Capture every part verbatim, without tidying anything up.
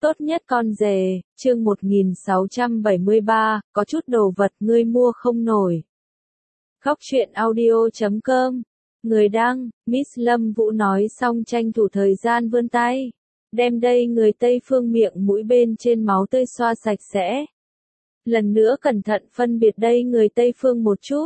Tốt nhất con rể, chương một nghìn sáu trăm bảy mươi ba, có chút đồ vật ngươi mua không nổi. Góc truyện audio chấm com. Người đăng, Miss Lâm Vũ nói xong tranh thủ thời gian vươn tay. Đem đây người Tây phương miệng mũi bên trên máu tươi xoa sạch sẽ. Lần nữa cẩn thận phân biệt đây người Tây phương một chút.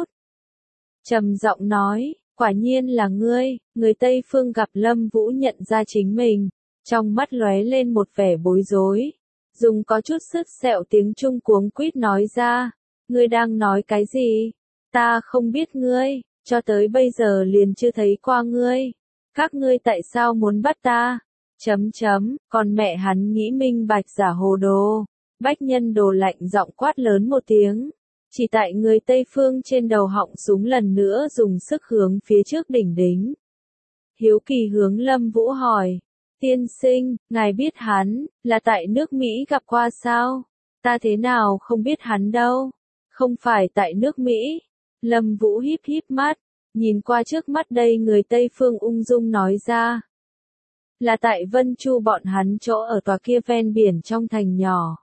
Trầm giọng nói, quả nhiên là ngươi, người Tây phương gặp Lâm Vũ nhận ra chính mình. Trong mắt lóe lên một vẻ bối rối, dùng có chút sứt sẹo tiếng Trung cuống quýt nói ra, ngươi đang nói cái gì? Ta không biết ngươi, cho tới bây giờ liền chưa thấy qua ngươi. Các ngươi tại sao muốn bắt ta? Chấm chấm, còn mẹ hắn nghĩ minh bạch giả hồ đồ. Bách Nhân Đồ lạnh giọng quát lớn một tiếng, chỉ tại người Tây phương trên đầu họng súng lần nữa dùng sức hướng phía trước đỉnh đính. Hiếu kỳ hướng Lâm Vũ hỏi. Tiên sinh, ngài biết hắn, là tại nước Mỹ gặp qua sao? Ta thế nào không biết hắn đâu? Không phải tại nước Mỹ. Lâm Vũ híp híp mắt, nhìn qua trước mắt đây người Tây phương ung dung nói ra. Là tại Vân Chu bọn hắn chỗ ở tòa kia ven biển trong thành nhỏ.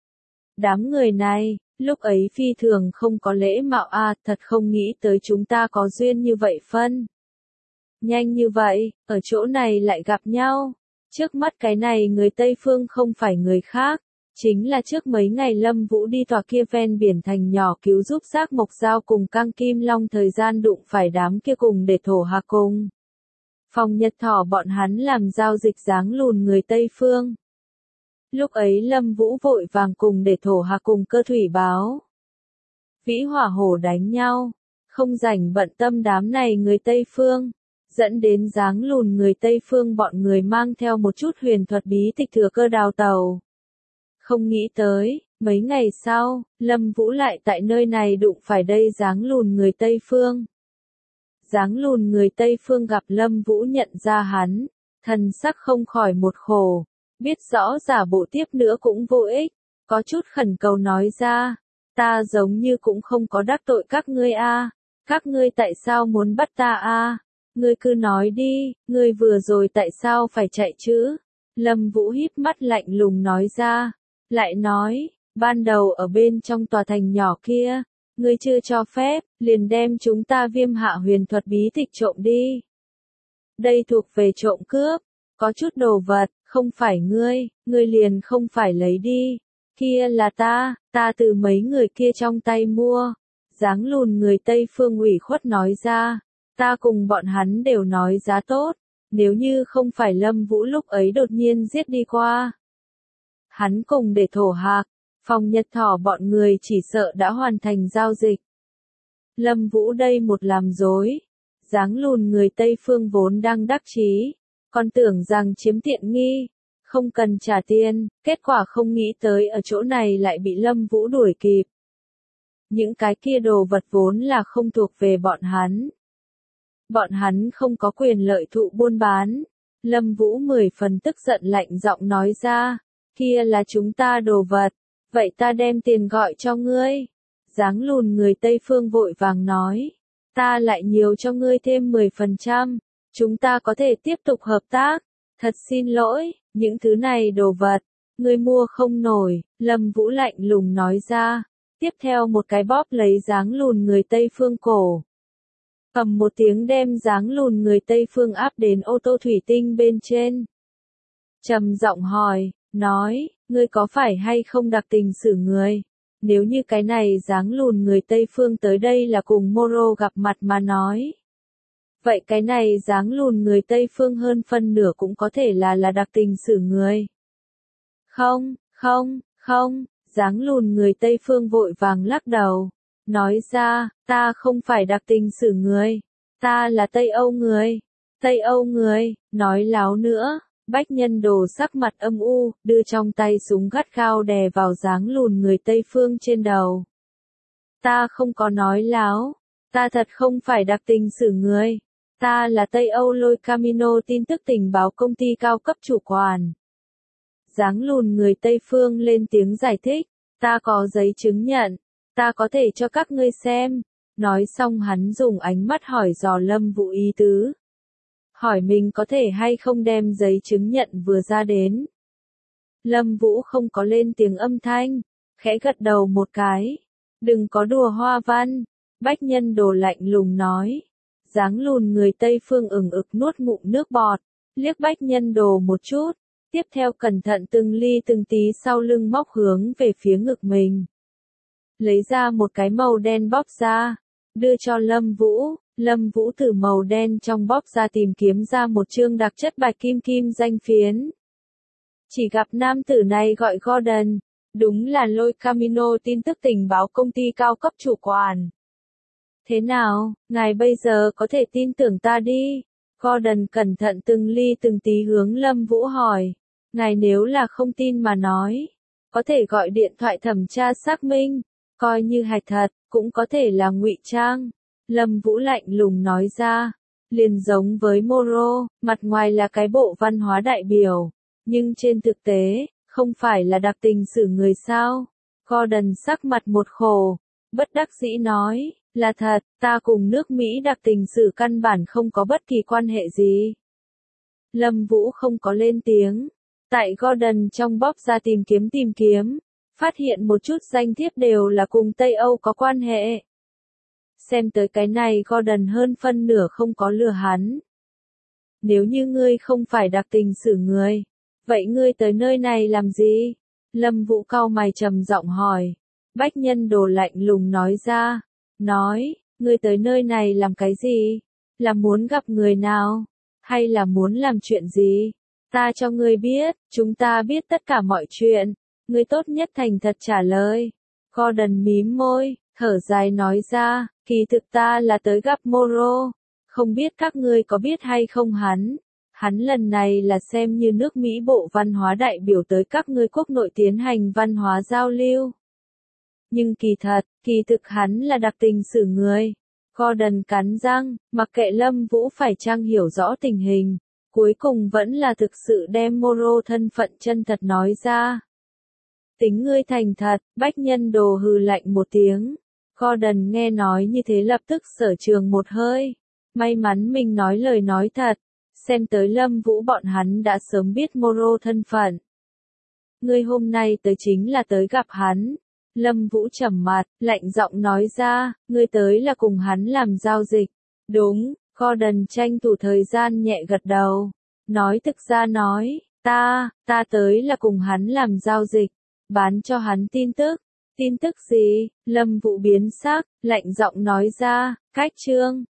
Đám người này, lúc ấy phi thường không có lễ mạo à, thật không nghĩ tới chúng ta có duyên như vậy phân. Nhanh như vậy, ở chỗ này lại gặp nhau. Trước mắt cái này người Tây phương không phải người khác, chính là trước mấy ngày Lâm Vũ đi tòa kia ven biển thành nhỏ cứu giúp Giác Mộc Giao cùng Cang Kim Long thời gian đụng phải đám kia cùng để thổ hà cùng. Phòng Nhật Thỏ bọn hắn làm giao dịch dáng lùn người Tây phương. Lúc ấy Lâm Vũ vội vàng cùng để thổ hà cùng Cơ Thủy báo. Vĩ Hỏa Hổ đánh nhau, không rảnh bận tâm đám này người Tây phương. Dẫn đến dáng lùn người Tây phương bọn người mang theo một chút huyền thuật bí tịch thừa cơ đào tàu. Không nghĩ tới, mấy ngày sau, Lâm Vũ lại tại nơi này đụng phải đây dáng lùn người Tây phương. Dáng lùn người Tây phương gặp Lâm Vũ nhận ra hắn, thần sắc không khỏi một khổ, biết rõ giả bộ tiếp nữa cũng vô ích, có chút khẩn cầu nói ra, ta giống như cũng không có đắc tội các ngươi a, các ngươi tại sao muốn bắt ta a? Ngươi cứ nói đi, ngươi vừa rồi tại sao phải chạy chứ? Lâm Vũ híp mắt lạnh lùng nói ra, lại nói, ban đầu ở bên trong tòa thành nhỏ kia, ngươi chưa cho phép, liền đem chúng ta Viêm Hạ huyền thuật bí tịch trộm đi. Đây thuộc về trộm cướp, có chút đồ vật, không phải ngươi, ngươi liền không phải lấy đi. Kia là ta, ta từ mấy người kia trong tay mua. Dáng lùn người Tây phương ủy khuất nói ra. Ta cùng bọn hắn đều nói giá tốt, nếu như không phải Lâm Vũ lúc ấy đột nhiên giết đi qua. Hắn cùng để thổ hạc, Phòng Nhật Thỏ bọn người chỉ sợ đã hoàn thành giao dịch. Lâm Vũ đây một làm dối, dáng lùn người Tây phương vốn đang đắc chí, còn tưởng rằng chiếm tiện nghi, không cần trả tiền, kết quả không nghĩ tới ở chỗ này lại bị Lâm Vũ đuổi kịp. Những cái kia đồ vật vốn là không thuộc về bọn hắn. Bọn hắn không có quyền lợi thụ buôn bán. Lâm Vũ mười phần tức giận lạnh giọng nói ra, kia là chúng ta đồ vật, vậy ta đem tiền gọi cho ngươi. Dáng lùn người Tây phương vội vàng nói, ta lại nhiều cho ngươi thêm mười phần trăm, chúng ta có thể tiếp tục hợp tác. Thật xin lỗi, những thứ này đồ vật, ngươi mua không nổi, Lâm Vũ lạnh lùng nói ra, tiếp theo một cái bóp lấy dáng lùn người Tây phương cổ. Cầm một tiếng đem dáng lùn người Tây phương áp đến ô tô thủy tinh bên trên. Trầm giọng hỏi, nói, ngươi có phải hay không đặc tình xử người? Nếu như cái này dáng lùn người Tây phương tới đây là cùng Moro gặp mặt mà nói. Vậy cái này dáng lùn người Tây phương hơn phân nửa cũng có thể là là đặc tình xử người. Không, không, không, dáng lùn người Tây phương vội vàng lắc đầu. Nói ra, ta không phải đặc tình xử người, ta là Tây Âu người, Tây Âu người, nói láo nữa, Bách Nhân Đồ sắc mặt âm u, đưa trong tay súng gắt gao đè vào dáng lùn người Tây phương trên đầu. Ta không có nói láo, ta thật không phải đặc tình xử người, ta là Tây Âu Lôi Camino tin tức tình báo công ty cao cấp chủ quản. Dáng lùn người Tây phương lên tiếng giải thích, ta có giấy chứng nhận. Ta có thể cho các ngươi xem. Nói xong hắn dùng ánh mắt hỏi dò Lâm Vũ ý tứ. Hỏi mình có thể hay không đem giấy chứng nhận vừa ra đến. Lâm Vũ không có lên tiếng âm thanh, khẽ gật đầu một cái. Đừng có đùa hoa văn, Bách Nhân Đồ lạnh lùng nói. Dáng lùn người Tây Phương ửng ực nuốt ngụm nước bọt, liếc Bách Nhân Đồ một chút, tiếp theo cẩn thận từng ly từng tí sau lưng móc hướng về phía ngực mình. Lấy ra một cái màu đen bóp ra, đưa cho Lâm Vũ. Lâm Vũ từ màu đen trong bóp ra tìm kiếm ra một chương đặc chất bạch kim kim danh phiến. Chỉ gặp nam tử này gọi Gordon, đúng là Lôi Camino tin tức tình báo công ty cao cấp chủ quản. Thế nào, ngài bây giờ có thể tin tưởng ta đi? Gordon cẩn thận từng ly từng tí hướng Lâm Vũ hỏi. Ngài nếu là không tin mà nói, có thể gọi điện thoại thẩm tra xác minh, coi như hạch thật, cũng có thể là ngụy trang. Lâm Vũ lạnh lùng nói ra, liền giống với Moro, mặt ngoài là cái bộ văn hóa đại biểu, nhưng trên thực tế, không phải là đặc tình xử người sao. Gordon sắc mặt một khổ, bất đắc dĩ nói, là thật, ta cùng nước Mỹ đặc tình xử căn bản không có bất kỳ quan hệ gì. Lâm Vũ không có lên tiếng, tại Gordon trong bóp ra tìm kiếm tìm kiếm, phát hiện một chút danh thiếp đều là cùng Tây Âu có quan hệ. Xem tới cái này Gordon hơn phân nửa không có lừa hắn. Nếu như ngươi không phải đặc tình xử người, vậy ngươi tới nơi này làm gì? Lâm Vũ cau mày trầm giọng hỏi. Bách Nhân Đồ lạnh lùng nói ra, nói, ngươi tới nơi này làm cái gì? Là muốn gặp người nào? Hay là muốn làm chuyện gì? Ta cho ngươi biết, chúng ta biết tất cả mọi chuyện. Ngươi tốt nhất thành thật trả lời. Gordon mím môi, thở dài nói ra, kỳ thực ta là tới gặp Moro. Không biết các ngươi có biết hay không hắn? Hắn lần này là xem như nước Mỹ bộ văn hóa đại biểu tới các ngươi quốc nội tiến hành văn hóa giao lưu. Nhưng kỳ thật, kỳ thực hắn là đặc tình xử người. Gordon cắn răng, mặc kệ Lâm Vũ phải chăng hiểu rõ tình hình, cuối cùng vẫn là thực sự đem Moro thân phận chân thật nói ra. Tính ngươi thành thật, Bách Nhân Đồ hừ lạnh một tiếng. Gordon nghe nói như thế lập tức sở trường một hơi. May mắn mình nói lời nói thật. Xem tới Lâm Vũ bọn hắn đã sớm biết Moro thân phận. Ngươi hôm nay tới chính là tới gặp hắn. Lâm Vũ trầm mặt, lạnh giọng nói ra, ngươi tới là cùng hắn làm giao dịch. Đúng, Gordon tranh thủ thời gian nhẹ gật đầu. Nói thực ra nói, ta, ta tới là cùng hắn làm giao dịch. Bán cho hắn tin tức. Tin tức gì? Lâm Vũ biến sắc, lạnh giọng nói ra, cách chương.